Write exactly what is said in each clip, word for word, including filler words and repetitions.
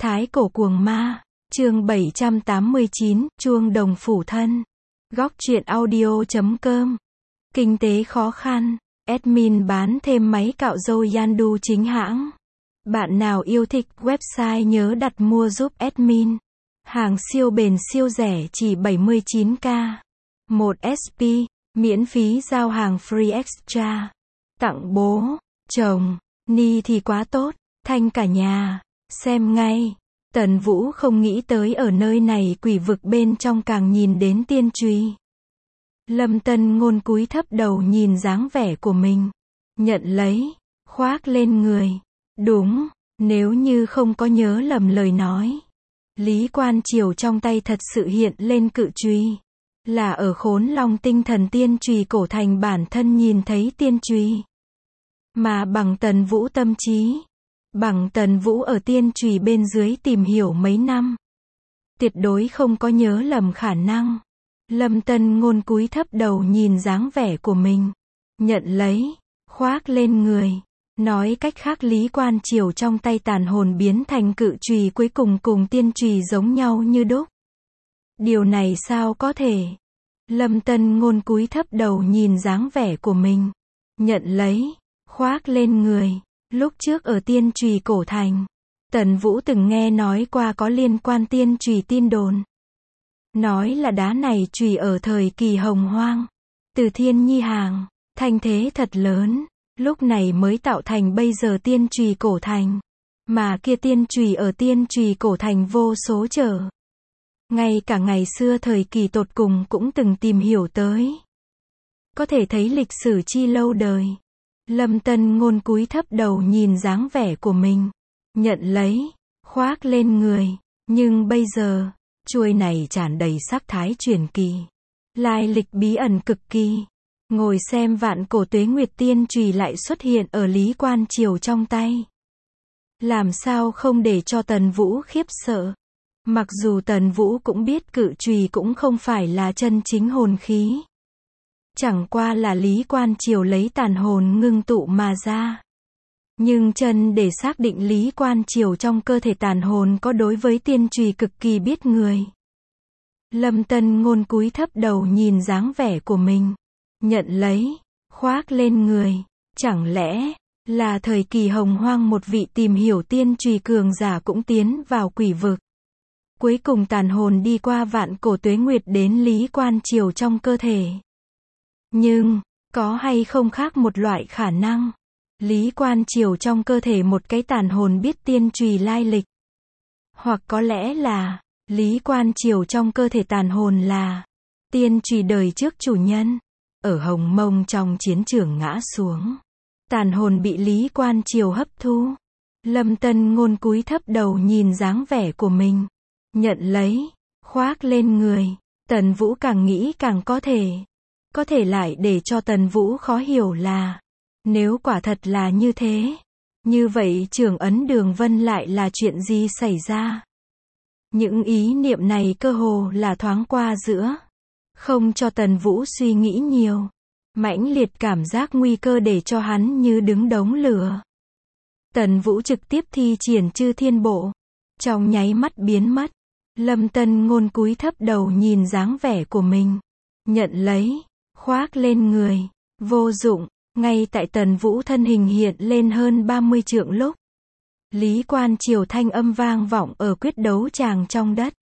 Thái cổ cuồng ma, chương bảy trăm tám mươi chín, chuông đồng phủ thân. Góc truyện audio chấm com. Kinh tế khó khăn, admin bán thêm máy cạo râu Yandu chính hãng. Bạn nào yêu thích website nhớ đặt mua giúp admin. Hàng siêu bền siêu rẻ chỉ bảy mươi chín k. một ét pê, miễn phí giao hàng free extra. Tặng bố, chồng, ni thì quá tốt, thanh cả nhà. Xem ngay. Tần Vũ không nghĩ tới ở nơi này quỷ vực bên trong càng nhìn đến tiên trùy. Lâm Tân Ngôn cúi thấp đầu nhìn dáng vẻ của mình. Nhận lấy, khoác lên người. Đúng, nếu như không có nhớ lầm lời nói. Lý Quan Triều trong tay thật sự hiện lên cự trùy. Là ở Khốn Long tinh thần tiên trùy cổ thành bản thân nhìn thấy tiên trùy. Mà bằng Tần Vũ tâm trí. Bằng Tần Vũ ở tiên trùy bên dưới tìm hiểu mấy năm. Tuyệt đối không có nhớ lầm khả năng. Lâm Tân Ngôn cúi thấp đầu nhìn dáng vẻ của mình. Nhận lấy, khoác lên người. Nói cách khác Lý Quan Triều trong tay tàn hồn biến thành cự trùy cuối cùng cùng tiên trùy giống nhau như đúc. Điều này sao có thể? Lâm Tân Ngôn cúi thấp đầu nhìn dáng vẻ của mình. Nhận lấy, khoác lên người. Lúc trước ở tiên trùy cổ thành, Tần Vũ từng nghe nói qua có liên quan tiên trùy tin đồn. Nói là đá này trùy ở thời kỳ hồng hoang. Từ thiên nhi hàng, thanh thế thật lớn. Lúc này mới tạo thành bây giờ tiên trùy cổ thành. Mà kia tiên trùy ở tiên trùy cổ thành vô số trở. Ngay cả ngày xưa thời kỳ tột cùng cũng từng tìm hiểu tới. Có thể thấy lịch sử chi lâu đời. Lâm Tân Ngôn cúi thấp đầu nhìn dáng vẻ của mình. Nhận lấy, khoác lên người. Nhưng bây giờ, chuôi này tràn đầy sắc thái truyền kỳ. Lai lịch bí ẩn cực kỳ. Ngồi xem vạn cổ tuế nguyệt tiên trùy lại xuất hiện ở Lý Quan Triều trong tay. Làm sao không để cho Tần Vũ khiếp sợ. Mặc dù Tần Vũ cũng biết cự trùy cũng không phải là chân chính hồn khí. Chẳng qua là Lý Quan Triều lấy tàn hồn ngưng tụ mà ra. Nhưng chân để xác định Lý Quan Triều trong cơ thể tàn hồn có đối với tiên trùy cực kỳ biết người. Lâm Tân Ngôn cúi thấp đầu nhìn dáng vẻ của mình. Nhận lấy, khoác lên người. Chẳng lẽ, là thời kỳ hồng hoang một vị tìm hiểu tiên trùy cường giả cũng tiến vào quỷ vực. Cuối cùng tàn hồn đi qua vạn cổ tuế nguyệt đến Lý Quan Triều trong cơ thể. Nhưng, có hay không khác một loại khả năng. Lý Quan Triều trong cơ thể một cái tàn hồn biết tiên trùy lai lịch. Hoặc có lẽ là, Lý Quan Triều trong cơ thể tàn hồn là, tiên trùy đời trước chủ nhân. Ở Hồng Mông trong chiến trường ngã xuống. Tàn hồn bị Lý Quan Triều hấp thu. Lâm Tân Ngôn cúi thấp đầu nhìn dáng vẻ của mình. Nhận lấy, khoác lên người. Tần Vũ càng nghĩ càng có thể. Có thể lại để cho Tần Vũ khó hiểu là, nếu quả thật là như thế, như vậy Trưởng Ấn Đường Vân lại là chuyện gì xảy ra? Những ý niệm này cơ hồ là thoáng qua giữa, không cho Tần Vũ suy nghĩ nhiều. Mãnh liệt cảm giác nguy cơ để cho hắn như đứng đống lửa. Tần Vũ trực tiếp thi triển Chư Thiên Bộ, trong nháy mắt biến mất. Lâm Tân Ngôn cúi thấp đầu nhìn dáng vẻ của mình. Nhận lấy, khoác lên người. Vô dụng, ngay tại Tần Vũ thân hình hiện lên hơn ba mươi trượng lúc. Lý Quan Triều thanh âm vang vọng ở quyết đấu tràng trong đất.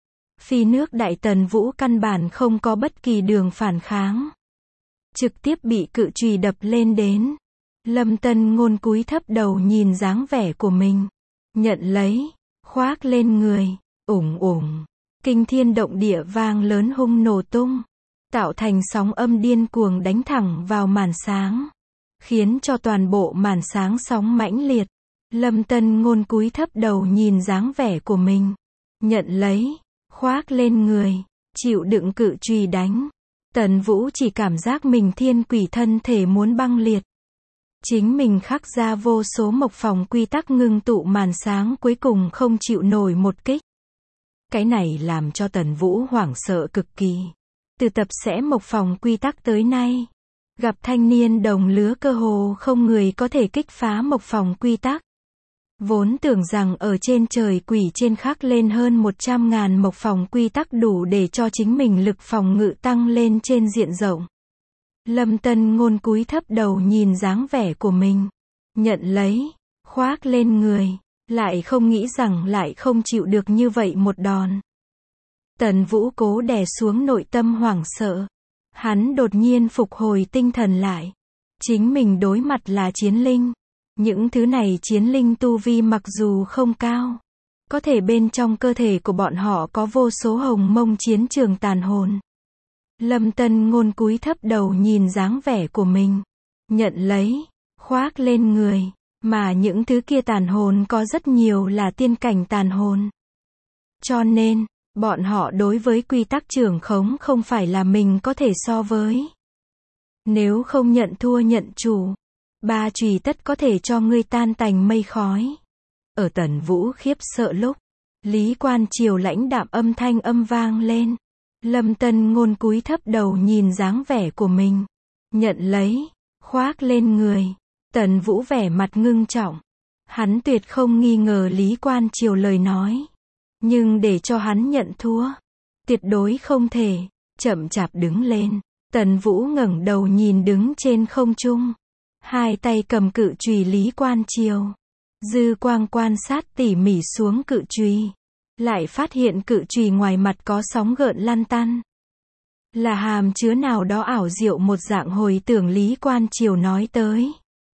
Phi nước đại Tần Vũ căn bản không có bất kỳ đường phản kháng. Trực tiếp bị cự trùy đập lên đến. Lâm Tân Ngôn cúi thấp đầu nhìn dáng vẻ của mình. Nhận lấy, khoác lên người. Ủng ủng. Kinh thiên động địa vang lớn hung nổ tung. Tạo thành sóng âm điên cuồng đánh thẳng vào màn sáng. Khiến cho toàn bộ màn sáng sóng mãnh liệt. Lâm Tân Ngôn cúi thấp đầu nhìn dáng vẻ của mình. Nhận lấy, khoác lên người. Chịu đựng cự trùy đánh. Tần Vũ chỉ cảm giác mình thiên quỷ thân thể muốn băng liệt. Chính mình khắc ra vô số mộc phòng quy tắc ngưng tụ màn sáng cuối cùng không chịu nổi một kích. Cái này làm cho Tần Vũ hoảng sợ cực kỳ. Từ tập sẽ mộc phòng quy tắc tới nay, gặp thanh niên đồng lứa cơ hồ không người có thể kích phá mộc phòng quy tắc. Vốn tưởng rằng ở trên trời quỷ trên khắc lên hơn một trăm ngàn mộc phòng quy tắc đủ để cho chính mình lực phòng ngự tăng lên trên diện rộng. Lâm Tân Ngôn cúi thấp đầu nhìn dáng vẻ của mình. Nhận lấy, khoác lên người, lại không nghĩ rằng lại không chịu được như vậy một đòn. Tần Vũ cố đè xuống nội tâm hoảng sợ. Hắn đột nhiên phục hồi tinh thần lại. Chính mình đối mặt là chiến linh. Những thứ này chiến linh tu vi mặc dù không cao, có thể bên trong cơ thể của bọn họ có vô số hồng mông chiến trường tàn hồn. Lâm Tân Ngôn cúi thấp đầu nhìn dáng vẻ của mình. Nhận lấy, khoác lên người, mà những thứ kia tàn hồn có rất nhiều là tiên cảnh tàn hồn. Cho nên, bọn họ đối với quy tắc trưởng khống không phải là mình có thể so với. Nếu không nhận thua nhận chủ, ba chùy tất có thể cho ngươi tan tành mây khói. Ở Tần Vũ khiếp sợ lúc, Lý Quan Triều lãnh đạm âm thanh âm vang lên. Lâm Tân Ngôn cúi thấp đầu nhìn dáng vẻ của mình. Nhận lấy, khoác lên người. Tần Vũ vẻ mặt ngưng trọng. Hắn tuyệt không nghi ngờ Lý Quan Triều lời nói. Nhưng để cho hắn nhận thua, tuyệt đối không thể. Chậm chạp đứng lên. Tần Vũ ngẩng đầu nhìn đứng trên không trung. Hai tay cầm cự chùy Lý Quan Triều. Dư quang quan sát tỉ mỉ xuống cự chùy. Lại phát hiện cự chùy ngoài mặt có sóng gợn lăn tăn. Là hàm chứa nào đó ảo diệu một dạng hồi tưởng Lý Quan Triều nói tới.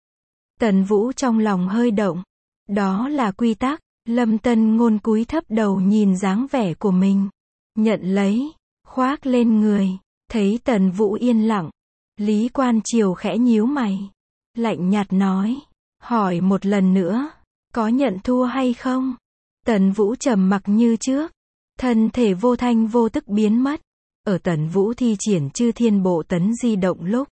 Tần Vũ trong lòng hơi động. Đó là quy tắc. Lâm Tân Ngôn cúi thấp đầu nhìn dáng vẻ của mình. Nhận lấy, khoác lên người. Thấy Tần Vũ yên lặng. Lý Quan Triều khẽ nhíu mày. Lạnh nhạt nói. Hỏi một lần nữa. Có nhận thua hay không? Tần Vũ trầm mặc như trước. Thân thể vô thanh vô tức biến mất. Ở Tần Vũ thi triển chư thiên bộ tấn di động lúc.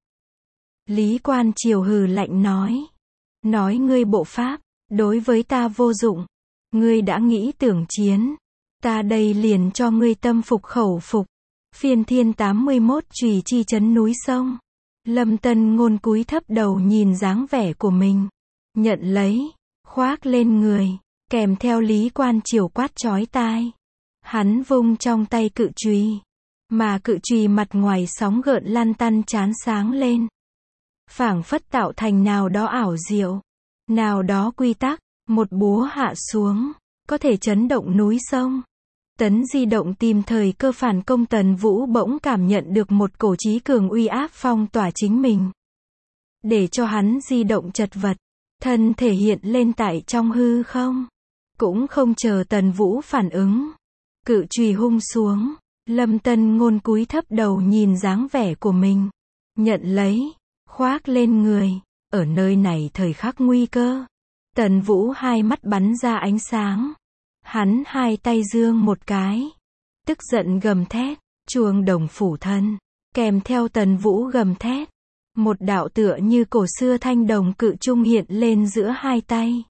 Lý Quan Triều hừ lạnh nói. Nói ngươi bộ pháp, đối với ta vô dụng. Ngươi đã nghĩ tưởng chiến. Ta đây liền cho ngươi tâm phục khẩu phục. Phiên thiên tám mươi mốt chùy chi chấn núi sông. Lâm Tân Ngôn cúi thấp đầu nhìn dáng vẻ của mình. Nhận lấy, khoác lên người. Kèm theo Lý Quan Triều quát chói tai. Hắn vung trong tay cự chùy. Mà cự chùy mặt ngoài sóng gợn lăn tăn chán sáng lên. Phảng phất tạo thành nào đó ảo diệu. Nào đó quy tắc. Một búa hạ xuống. Có thể chấn động núi sông. Tấn di động tìm thời cơ phản công. Tần Vũ bỗng cảm nhận được một cổ chí cường uy áp phong tỏa chính mình. Để cho hắn di động chật vật. Thân thể hiện lên tại trong hư không. Cũng không chờ Tần Vũ phản ứng. Cự chùy hung xuống. Lâm Tân Ngôn cúi thấp đầu nhìn dáng vẻ của mình. Nhận lấy, khoác lên người. Ở nơi này thời khắc nguy cơ. Tần Vũ hai mắt bắn ra ánh sáng. Hắn hai tay giương một cái. Tức giận gầm thét. Chuông đồng phủ thân. Kèm theo Tần Vũ gầm thét. Một đạo tựa như cổ xưa thanh đồng cự trung hiện lên giữa hai tay.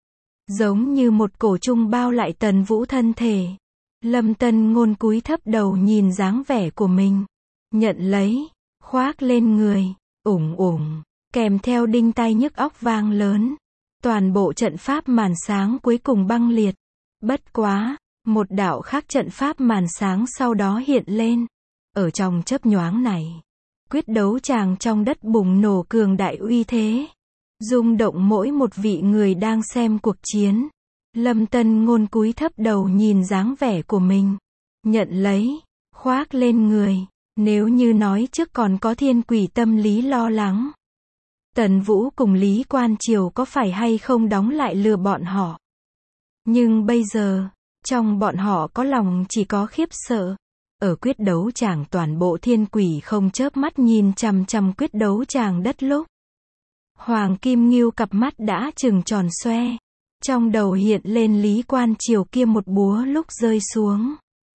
Giống như một cổ trung bao lại Tần Vũ thân thể. Lâm Tân Ngôn cúi thấp đầu nhìn dáng vẻ của mình. Nhận lấy, khoác lên người. Ủng ủng. Kèm theo đinh tai nhức óc vang lớn. Toàn bộ trận pháp màn sáng cuối cùng băng liệt. Bất quá, một đạo khác trận pháp màn sáng sau đó hiện lên. Ở trong chớp nhoáng này, quyết đấu tràng trong đất bùng nổ cường đại uy thế. Rung động mỗi một vị người đang xem cuộc chiến. Lâm Tân Ngôn cúi thấp đầu nhìn dáng vẻ của mình. Nhận lấy, khoác lên người. Nếu như nói trước còn có thiên quỷ tâm lý lo lắng. Tần Vũ cùng Lý Quan Triều có phải hay không đóng lại lừa bọn họ. Nhưng bây giờ, trong bọn họ có lòng chỉ có khiếp sợ. Ở quyết đấu tràng toàn bộ thiên quỷ không chớp mắt nhìn chằm chằm quyết đấu tràng đất lúc. Hoàng Kim Ngưu cặp mắt đã trừng tròn xoe. Trong đầu hiện lên Lý Quan Triều kia một búa lúc rơi xuống.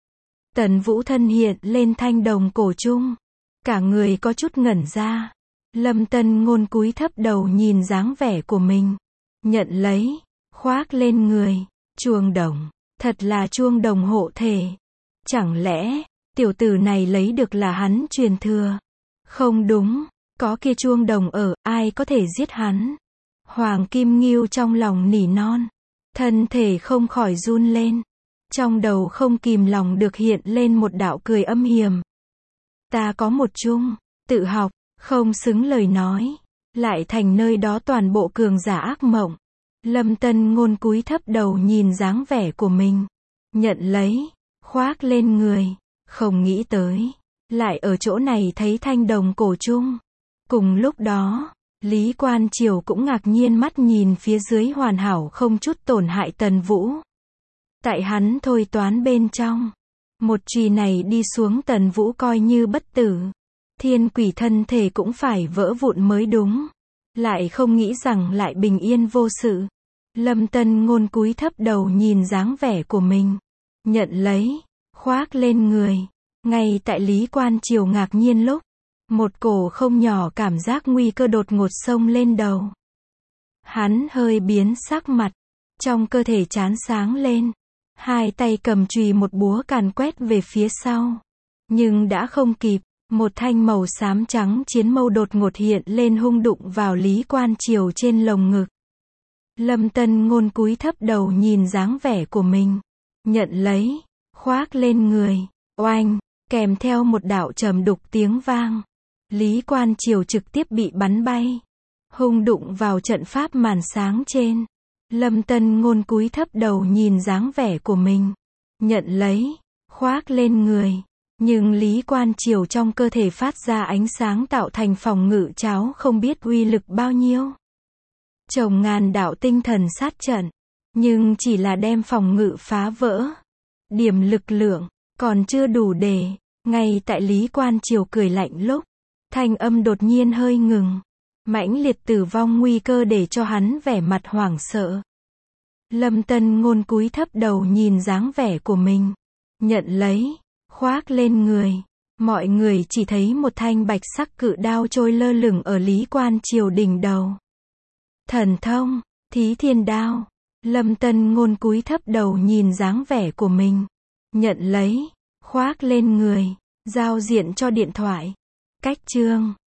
Tần Vũ thân hiện lên thanh đồng cổ trung. Cả người có chút ngẩn ra. Lâm Tân Ngôn cúi thấp đầu nhìn dáng vẻ của mình. Nhận lấy, khoác lên người. Chuông đồng. Thật là chuông đồng hộ thể. Chẳng lẽ, tiểu tử này lấy được là hắn truyền thừa? Không đúng. Có kia chuông đồng ở, ai có thể giết hắn? Hoàng Kim Ngưu trong lòng nỉ non. Thân thể không khỏi run lên. Trong đầu không kìm lòng được hiện lên một đạo cười âm hiểm. Ta có một chung, tự học, không xứng lời nói. Lại thành nơi đó toàn bộ cường giả ác mộng. Lâm Tân Ngôn cúi thấp đầu nhìn dáng vẻ của mình. Nhận lấy, khoác lên người. Không nghĩ tới. Lại ở chỗ này thấy thanh đồng cổ chung. Cùng lúc đó, Lý Quan Triều cũng ngạc nhiên mắt nhìn phía dưới hoàn hảo không chút tổn hại Tần Vũ. Tại hắn thôi toán bên trong. Một chùy này đi xuống Tần Vũ coi như bất tử. Thiên quỷ thân thể cũng phải vỡ vụn mới đúng. Lại không nghĩ rằng lại bình yên vô sự. Lâm Tân Ngôn cúi thấp đầu nhìn dáng vẻ của mình. Nhận lấy, khoác lên người. Ngay tại Lý Quan Triều ngạc nhiên lúc, một cổ không nhỏ cảm giác nguy cơ đột ngột xông lên đầu. Hắn hơi biến sắc mặt, trong cơ thể chán sáng lên. Hai tay cầm chùy một búa càn quét về phía sau. Nhưng đã không kịp, một thanh màu xám trắng chiến mâu đột ngột hiện lên hung đụng vào Lý Quan Triều trên lồng ngực. Lâm Tân Ngôn cúi thấp đầu nhìn dáng vẻ của mình. Nhận lấy, khoác lên người. Oanh, kèm theo một đạo trầm đục tiếng vang. Lý Quan Triều trực tiếp bị bắn bay. Hung đụng vào trận pháp màn sáng trên. Lâm Tân Ngôn cúi thấp đầu nhìn dáng vẻ của mình. Nhận lấy, khoác lên người. Nhưng Lý Quan Triều trong cơ thể phát ra ánh sáng tạo thành phòng ngự cháo không biết uy lực bao nhiêu. Chồng ngàn đạo tinh thần sát trận. Nhưng chỉ là đem phòng ngự phá vỡ. Điểm lực lượng, còn chưa đủ để. Ngay tại Lý Quan Triều cười lạnh lúc. Thanh âm đột nhiên hơi ngừng. Mãnh liệt tử vong nguy cơ để cho hắn vẻ mặt hoảng sợ. Lâm Tân Ngôn cúi thấp đầu nhìn dáng vẻ của mình. Nhận lấy, khoác lên người. Mọi người chỉ thấy một thanh bạch sắc cự đao trôi lơ lửng ở Lý Quan Triều đỉnh đầu. Thần thông, Thí Thiên Đao. Lâm Tân Ngôn cúi thấp đầu nhìn dáng vẻ của mình. Nhận lấy, khoác lên người. Giao diện cho điện thoại. Cách chương